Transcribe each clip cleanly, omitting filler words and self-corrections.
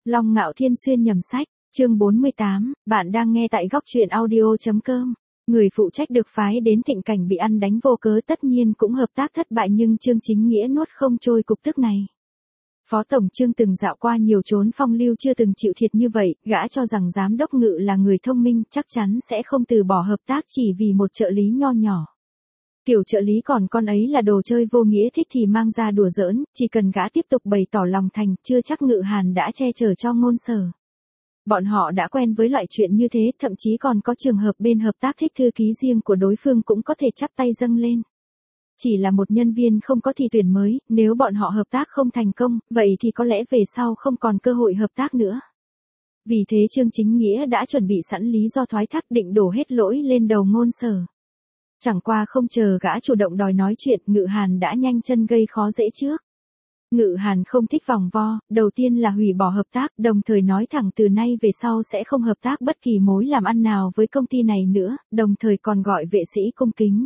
Long Ngạo Thiên xuyên nhầm sách, chương 48, bạn đang nghe tại góc truyện audio.com. Người phụ trách được phái đến Thịnh Cảnh bị ăn đánh vô cớ tất nhiên cũng hợp tác thất bại, nhưng Trương Chính Nghĩa nuốt không trôi cục tức này. Phó Tổng Trương từng dạo qua nhiều chốn phong lưu chưa từng chịu thiệt như vậy, gã cho rằng giám đốc Ngự là người thông minh, chắc chắn sẽ không từ bỏ hợp tác chỉ vì một trợ lý nho nhỏ. Kiểu trợ lý còn con ấy là đồ chơi vô nghĩa, thích thì mang ra đùa giỡn, chỉ cần gã tiếp tục bày tỏ lòng thành, chưa chắc Ngự Hàn đã che chở cho Ngôn Sở. Bọn họ đã quen với loại chuyện như thế, thậm chí còn có trường hợp bên hợp tác thích thư ký riêng của đối phương cũng có thể chắp tay dâng lên. Chỉ là một nhân viên không có thì tuyển mới, nếu bọn họ hợp tác không thành công, vậy thì có lẽ về sau không còn cơ hội hợp tác nữa. Vì thế Trương Chính Nghĩa đã chuẩn bị sẵn lý do thoái thác, định đổ hết lỗi lên đầu Ngôn Sở. Chẳng qua không chờ gã chủ động đòi nói chuyện, Ngự Hàn đã nhanh chân gây khó dễ trước. Ngự Hàn không thích vòng vo, đầu tiên là hủy bỏ hợp tác, đồng thời nói thẳng từ nay về sau sẽ không hợp tác bất kỳ mối làm ăn nào với công ty này nữa, đồng thời còn gọi vệ sĩ cung kính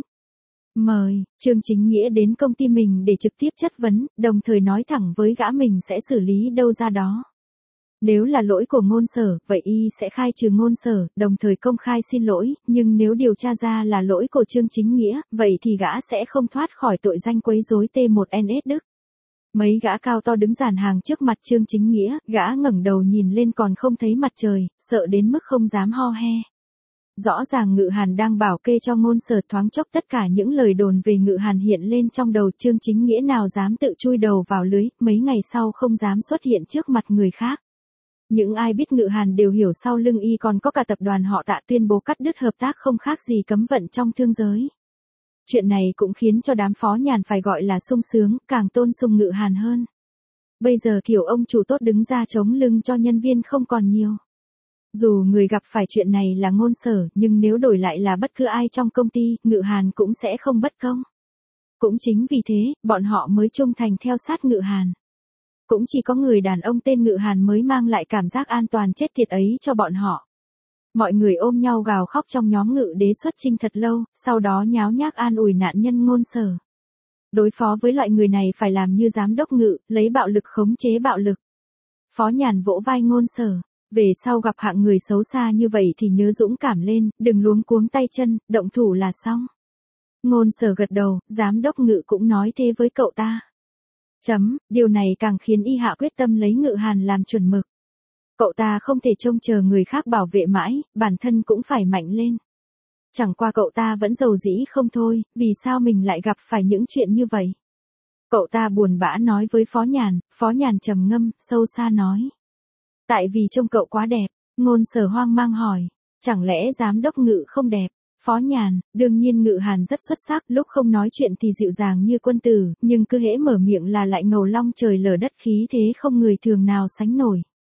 mời Trương Chính Nghĩa đến công ty mình để trực tiếp chất vấn, đồng thời nói thẳng với gã mình sẽ xử lý đâu ra đó. Nếu là lỗi của Ngôn Sở, vậy y sẽ khai trừ Ngôn Sở, đồng thời công khai xin lỗi, nhưng nếu điều tra ra là lỗi của Trương Chính Nghĩa, vậy thì gã sẽ không thoát khỏi tội danh quấy rối T1NS Đức. Mấy gã cao to đứng dàn hàng trước mặt Trương Chính Nghĩa, gã ngẩng đầu nhìn lên còn không thấy mặt trời, sợ đến mức không dám ho he. Rõ ràng Ngự Hàn đang bảo kê cho Ngôn Sở, thoáng chốc tất cả những lời đồn về Ngự Hàn hiện lên trong đầu Trương Chính Nghĩa, nào dám tự chui đầu vào lưới, mấy ngày sau không dám xuất hiện trước mặt người khác. Những ai biết Ngự Hàn đều hiểu sau lưng y còn có cả tập đoàn họ Tạ tuyên bố cắt đứt hợp tác không khác gì cấm vận trong thương giới. Chuyện này cũng khiến cho đám Phó Nhàn phải gọi là sung sướng, càng tôn sùng Ngự Hàn hơn. Bây giờ kiểu ông chủ tốt đứng ra chống lưng cho nhân viên không còn nhiều. Dù người gặp phải chuyện này là Ngôn Sở, nhưng nếu đổi lại là bất cứ ai trong công ty, Ngự Hàn cũng sẽ không bất công. Cũng chính vì thế, bọn họ mới trung thành theo sát Ngự Hàn. Cũng chỉ có người đàn ông tên Ngự Hàn mới mang lại cảm giác an toàn chết tiệt ấy cho bọn họ. Mọi người ôm nhau gào khóc trong nhóm Ngự Đế xuất chinh thật lâu, sau đó nháo nhác an ủi nạn nhân Ngôn Sở. Đối phó với loại người này phải làm như giám đốc Ngự, lấy bạo lực khống chế bạo lực. Phó Nhàn vỗ vai Ngôn Sở, về sau gặp hạng người xấu xa như vậy thì nhớ dũng cảm lên, đừng luống cuống tay chân, động thủ là xong. Ngôn Sở gật đầu, giám đốc Ngự cũng nói thế với cậu ta. Điều này càng khiến y hạ quyết tâm lấy Ngự Hàn làm chuẩn mực. Cậu ta không thể trông chờ người khác bảo vệ mãi, bản thân cũng phải mạnh lên. Chẳng qua cậu ta vẫn giàu dĩ không thôi, vì sao mình lại gặp phải những chuyện như vậy? Cậu ta buồn bã nói với Phó Nhàn trầm ngâm, sâu xa nói. Tại vì trông cậu quá đẹp. Ngôn Sở hoang mang hỏi, chẳng lẽ giám đốc Ngự không đẹp? Phó Nhàn, đương nhiên Ngự Hàn rất xuất sắc, lúc không nói chuyện thì dịu dàng như quân tử, nhưng cứ hễ mở miệng là lại ngầu long trời lở đất, khí thế không người thường nào sánh nổi.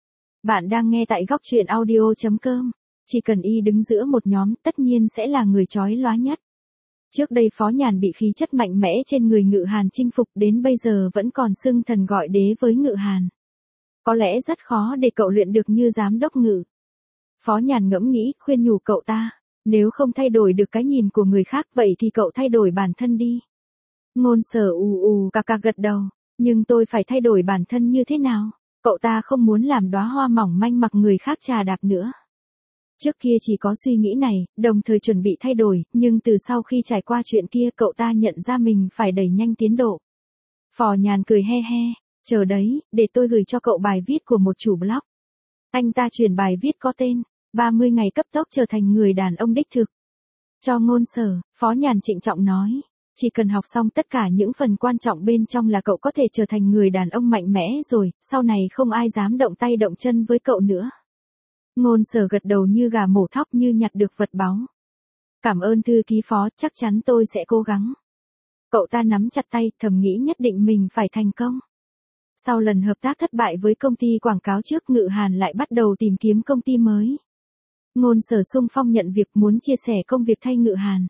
Bạn đang nghe tại góc truyện audio.com. Chỉ cần y đứng giữa một nhóm, tất nhiên sẽ là người chói lóa nhất. Trước đây Phó Nhàn bị khí chất mạnh mẽ trên người Ngự Hàn chinh phục, đến bây giờ vẫn còn xưng thần gọi đế với Ngự Hàn. Có lẽ rất khó để cậu luyện được như giám đốc Ngự. Phó Nhàn ngẫm nghĩ, khuyên nhủ cậu ta. Nếu không thay đổi được cái nhìn của người khác, vậy thì cậu thay đổi bản thân đi. Ngôn Sở cà gật đầu. Nhưng tôi phải thay đổi bản thân như thế nào? Cậu ta không muốn làm đóa hoa mỏng manh mặc người khác chà đạp nữa. Trước kia chỉ có suy nghĩ này, đồng thời chuẩn bị thay đổi, nhưng từ sau khi trải qua chuyện kia cậu ta nhận ra mình phải đẩy nhanh tiến độ. Phó Nhàn cười he he, chờ đấy, để tôi gửi cho cậu bài viết của một chủ blog. Anh ta truyền bài viết có tên 30 ngày cấp tốc trở thành người đàn ông đích thực. Cho Ngôn Sở, Phó Nhàn trịnh trọng nói. Chỉ cần học xong tất cả những phần quan trọng bên trong là cậu có thể trở thành người đàn ông mạnh mẽ rồi, sau này không ai dám động tay động chân với cậu nữa. Ngôn Sở gật đầu như gà mổ thóc, như nhặt được vật báu. Cảm ơn thư ký Phó, chắc chắn tôi sẽ cố gắng. Cậu ta nắm chặt tay, thầm nghĩ nhất định mình phải thành công. Sau lần hợp tác thất bại với công ty quảng cáo trước, Ngự Hàn lại bắt đầu tìm kiếm công ty mới. Ngôn Sở xung phong nhận việc, muốn chia sẻ công việc thay Ngự Hàn.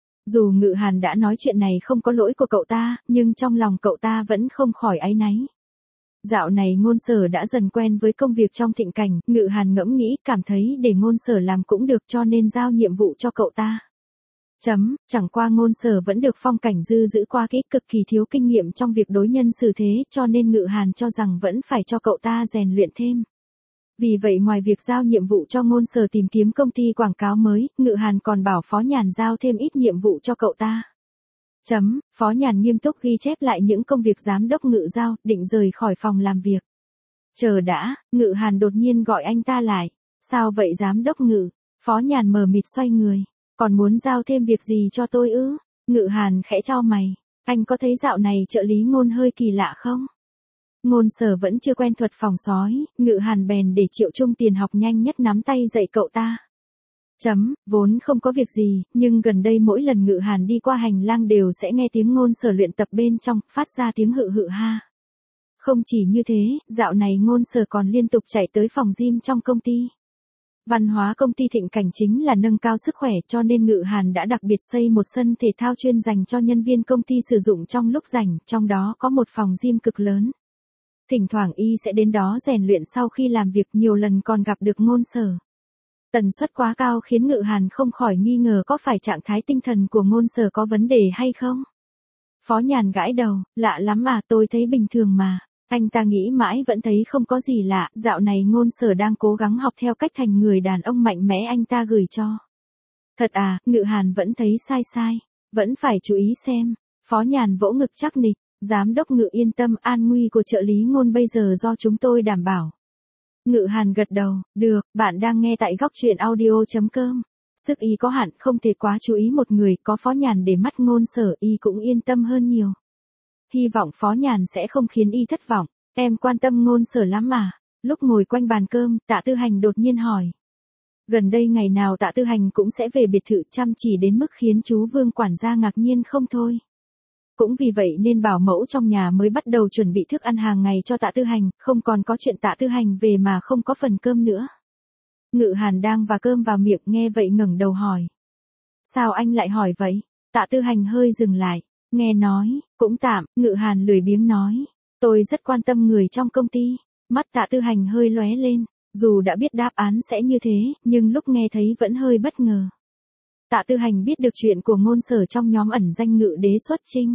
Dù Ngự Hàn đã nói chuyện này không có lỗi của cậu ta, nhưng trong lòng cậu ta vẫn không khỏi áy náy. Dạo này Ngôn Sở đã dần quen với công việc trong Thịnh Cảnh, Ngự Hàn ngẫm nghĩ, cảm thấy để Ngôn Sở làm cũng được, cho nên giao nhiệm vụ cho cậu ta. Chẳng qua Ngôn Sở vẫn được Phong Cảnh Dư giữ qua kỹ, cực kỳ thiếu kinh nghiệm trong việc đối nhân xử thế, cho nên Ngự Hàn cho rằng vẫn phải cho cậu ta rèn luyện thêm. Vì vậy ngoài việc giao nhiệm vụ cho Ngôn Sở tìm kiếm công ty quảng cáo mới, Ngự Hàn còn bảo Phó Nhàn giao thêm ít nhiệm vụ cho cậu ta. Phó Nhàn nghiêm túc ghi chép lại những công việc giám đốc Ngự giao, định rời khỏi phòng làm việc. Chờ đã, Ngự Hàn đột nhiên gọi anh ta lại. Sao vậy giám đốc Ngự? Phó Nhàn mờ mịt xoay người. Còn muốn giao thêm việc gì cho tôi ư? Ngự Hàn khẽ chau mày. Anh có thấy dạo này trợ lý Ngôn hơi kỳ lạ không? Ngôn Sở vẫn chưa quen thuật phòng sói, Ngự Hàn bèn để Triệu Trung tiền học nhanh nhất nắm tay dạy cậu ta. Vốn không có việc gì, nhưng gần đây mỗi lần Ngự Hàn đi qua hành lang đều sẽ nghe tiếng Ngôn Sở luyện tập bên trong, phát ra tiếng hự hự ha. Không chỉ như thế, dạo này Ngôn Sở còn liên tục chạy tới phòng gym trong công ty. Văn hóa công ty Thịnh Cảnh chính là nâng cao sức khỏe, cho nên Ngự Hàn đã đặc biệt xây một sân thể thao chuyên dành cho nhân viên công ty sử dụng trong lúc rảnh, trong đó có một phòng gym cực lớn. Thỉnh thoảng y sẽ đến đó rèn luyện sau khi làm việc, nhiều lần còn gặp được Ngôn Sở. Tần suất quá cao khiến Ngự Hàn không khỏi nghi ngờ có phải trạng thái tinh thần của Ngôn Sở có vấn đề hay không. Phó Nhàn gãi đầu, lạ lắm mà, tôi thấy bình thường mà. Anh ta nghĩ mãi vẫn thấy không có gì lạ, dạo này Ngôn Sở đang cố gắng học theo cách thành người đàn ông mạnh mẽ anh ta gửi cho. Thật à, Ngự Hàn vẫn thấy sai, vẫn phải chú ý xem. Phó Nhàn vỗ ngực chắc nịch, giám đốc Ngự yên tâm, an nguy của trợ lý Ngôn bây giờ do chúng tôi đảm bảo. Ngự Hàn gật đầu, được, bạn đang nghe tại góc truyện audio.com. Sức y có hạn, không thể quá chú ý một người, có Phó Nhàn để mắt Ngôn Sở y cũng yên tâm hơn nhiều. Hy vọng Phó Nhàn sẽ không khiến y thất vọng, em quan tâm Ngôn Sở lắm mà. Lúc ngồi quanh bàn cơm, Tạ Tư Hành đột nhiên hỏi. Gần đây ngày nào Tạ Tư Hành cũng sẽ về biệt thự, chăm chỉ đến mức khiến chú Vương quản gia ngạc nhiên không thôi. Cũng vì vậy nên bảo mẫu trong nhà mới bắt đầu chuẩn bị thức ăn hàng ngày cho Tạ Tư Hành, không còn có chuyện Tạ Tư Hành về mà không có phần cơm nữa. Ngự Hàn đang và cơm vào miệng nghe vậy ngẩng đầu hỏi. Sao anh lại hỏi vậy? Tạ Tư Hành hơi dừng lại, nghe nói, cũng tạm, Ngự Hàn lười biếng nói. Tôi rất quan tâm người trong công ty. Mắt Tạ Tư Hành hơi lóe lên, dù đã biết đáp án sẽ như thế, nhưng lúc nghe thấy vẫn hơi bất ngờ. Tạ Tư Hành biết được chuyện của Ngôn Sở trong nhóm ẩn danh Ngự đế xuất chinh.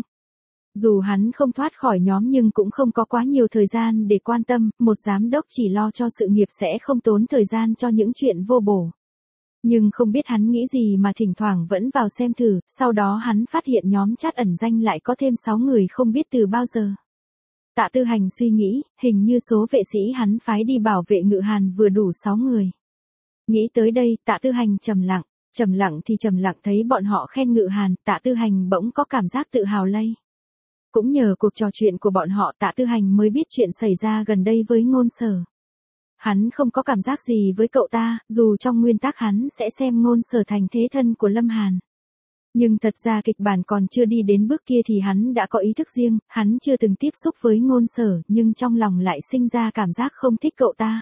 Dù hắn không thoát khỏi nhóm nhưng cũng không có quá nhiều thời gian để quan tâm, một giám đốc chỉ lo cho sự nghiệp sẽ không tốn thời gian cho những chuyện vô bổ. Nhưng không biết hắn nghĩ gì mà thỉnh thoảng vẫn vào xem thử, sau đó hắn phát hiện nhóm chat ẩn danh lại có thêm 6 người không biết từ bao giờ. Tạ Tư Hành suy nghĩ, hình như số vệ sĩ hắn phái đi bảo vệ Ngự Hàn vừa đủ 6 người. Nghĩ tới đây, Tạ Tư Hành trầm lặng thì trầm lặng thấy bọn họ khen Ngự Hàn, Tạ Tư Hành bỗng có cảm giác tự hào lây. Cũng nhờ cuộc trò chuyện của bọn họ, Tạ Tư Hành mới biết chuyện xảy ra gần đây với Ngôn Sở. Hắn không có cảm giác gì với cậu ta, dù trong nguyên tắc hắn sẽ xem Ngôn Sở thành thế thân của Lâm Hàn. Nhưng thật ra kịch bản còn chưa đi đến bước kia thì hắn đã có ý thức riêng, hắn chưa từng tiếp xúc với Ngôn Sở nhưng trong lòng lại sinh ra cảm giác không thích cậu ta.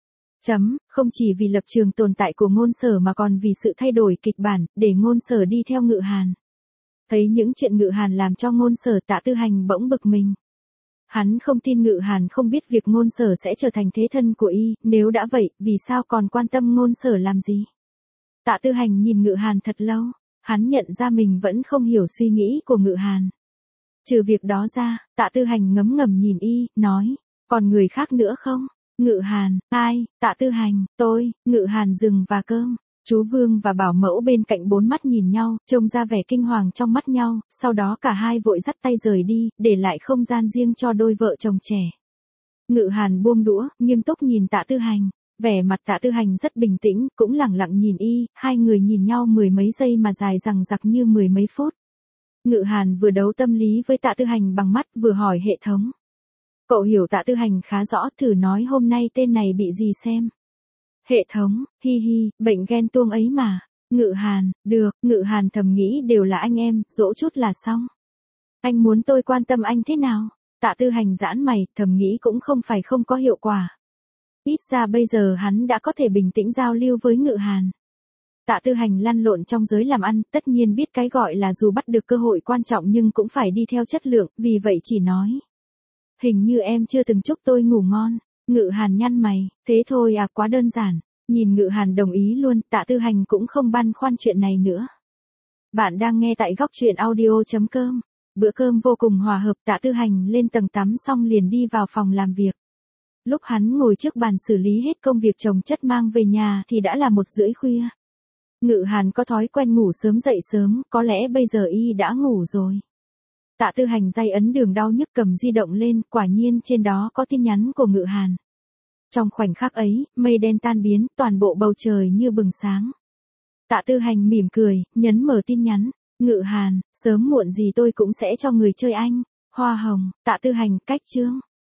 Không chỉ vì lập trường tồn tại của Ngôn Sở mà còn vì sự thay đổi kịch bản, để Ngôn Sở đi theo Ngự Hàn. Thấy những chuyện Ngự Hàn làm cho Ngôn Sở, Tạ Tư Hành bỗng bực mình. Hắn không tin Ngự Hàn không biết việc Ngôn Sở sẽ trở thành thế thân của y, nếu đã vậy, vì sao còn quan tâm Ngôn Sở làm gì? Tạ Tư Hành nhìn Ngự Hàn thật lâu, hắn nhận ra mình vẫn không hiểu suy nghĩ của Ngự Hàn. Trừ việc đó ra, Tạ Tư Hành ngấm ngầm nhìn y, nói, còn người khác nữa không? Ngự Hàn, ai? Tạ Tư Hành, tôi. Ngự Hàn dừng và cơm. Chú Vương và bảo mẫu bên cạnh bốn mắt nhìn nhau, trông ra vẻ kinh hoàng trong mắt nhau, sau đó cả hai vội dắt tay rời đi, để lại không gian riêng cho đôi vợ chồng trẻ. Ngự Hàn buông đũa, nghiêm túc nhìn Tạ Tư Hành, vẻ mặt Tạ Tư Hành rất bình tĩnh, cũng lẳng lặng nhìn y, hai người nhìn nhau mười mấy giây mà dài dằng dặc như mười mấy phút. Ngự Hàn vừa đấu tâm lý với Tạ Tư Hành bằng mắt vừa hỏi hệ thống. Cậu hiểu Tạ Tư Hành khá rõ, thử nói hôm nay tên này bị gì xem. Hệ thống, hi hi, bệnh ghen tuông ấy mà. Ngự Hàn, được, Ngự Hàn thầm nghĩ đều là anh em, dỗ chút là xong. Anh muốn tôi quan tâm anh thế nào? Tạ Tư Hành giãn mày, thầm nghĩ cũng không phải không có hiệu quả. Ít ra bây giờ hắn đã có thể bình tĩnh giao lưu với Ngự Hàn. Tạ Tư Hành lăn lộn trong giới làm ăn, tất nhiên biết cái gọi là dù bắt được cơ hội quan trọng nhưng cũng phải đi theo chất lượng, vì vậy chỉ nói. Hình như em chưa từng chúc tôi ngủ ngon. Ngự Hàn nhăn mày, thế thôi à, quá đơn giản. Nhìn Ngự Hàn đồng ý luôn, Tạ Tư Hành cũng không băn khoăn chuyện này nữa. Bạn đang nghe tại góc truyện audio.com. Bữa cơm vô cùng hòa hợp, Tạ Tư Hành lên tầng tắm xong liền đi vào phòng làm việc. Lúc hắn ngồi trước bàn xử lý hết công việc chồng chất mang về nhà thì đã là 1:30 khuya. Ngự Hàn có thói quen ngủ sớm dậy sớm, có lẽ bây giờ y đã ngủ rồi. Tạ Tư Hành day ấn đường đau nhức cầm di động lên, quả nhiên trên đó có tin nhắn của Ngự Hàn. Trong khoảnh khắc ấy, mây đen tan biến, toàn bộ bầu trời như bừng sáng. Tạ Tư Hành mỉm cười, nhấn mở tin nhắn. Ngự Hàn, sớm muộn gì tôi cũng sẽ cho người chơi anh. Hoa hồng. Tạ Tư Hành, cách chương.